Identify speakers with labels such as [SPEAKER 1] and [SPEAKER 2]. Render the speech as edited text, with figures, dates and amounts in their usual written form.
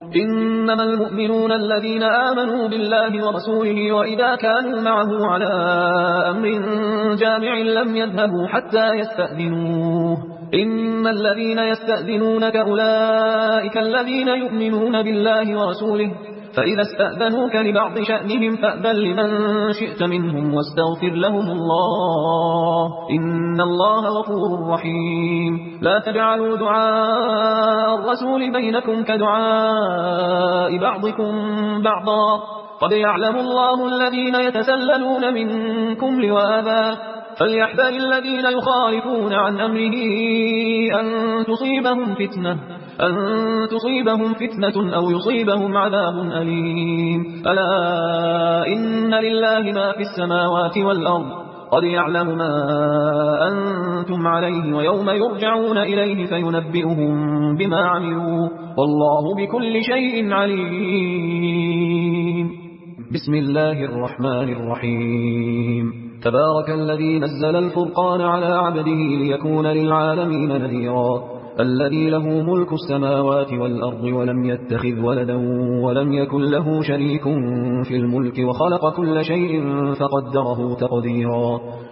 [SPEAKER 1] إنما المؤمنون الذين آمنوا بالله ورسوله وإذا كانوا معه على أمر جامع لم يذهبوا حتى يستأذنوه. إن الذين يستأذنونك أولئك الذين يؤمنون بالله ورسوله، فإذا استأذنوك لبعض شأنهم فأذن لمن شئت منهم واستغفر لهم الله، إن الله غفور رحيم. لا تجعلوا دعاء الرسول بينكم كدعاء بعضكم بعضا، قد يعلم الله الذين يتسللون منكم لواذا، فليحذر الذين يخالفون عن أمره أن تصيبهم فتنة أو يصيبهم عذاب أليم. ألا إن لله ما في السماوات والأرض، قد يعلم ما أنتم عليه ويوم يرجعون إليه فينبئهم بما عملوا، والله بكل شيء عليم. بسم الله الرحمن الرحيم. تبارك الذي نزل الفرقان على عبده ليكون للعالمين نذيرا، الذي له ملك السماوات والأرض ولم يتخذ ولدا ولم يكن له شريك في الملك وخلق كل شيء فقدره تقديرا.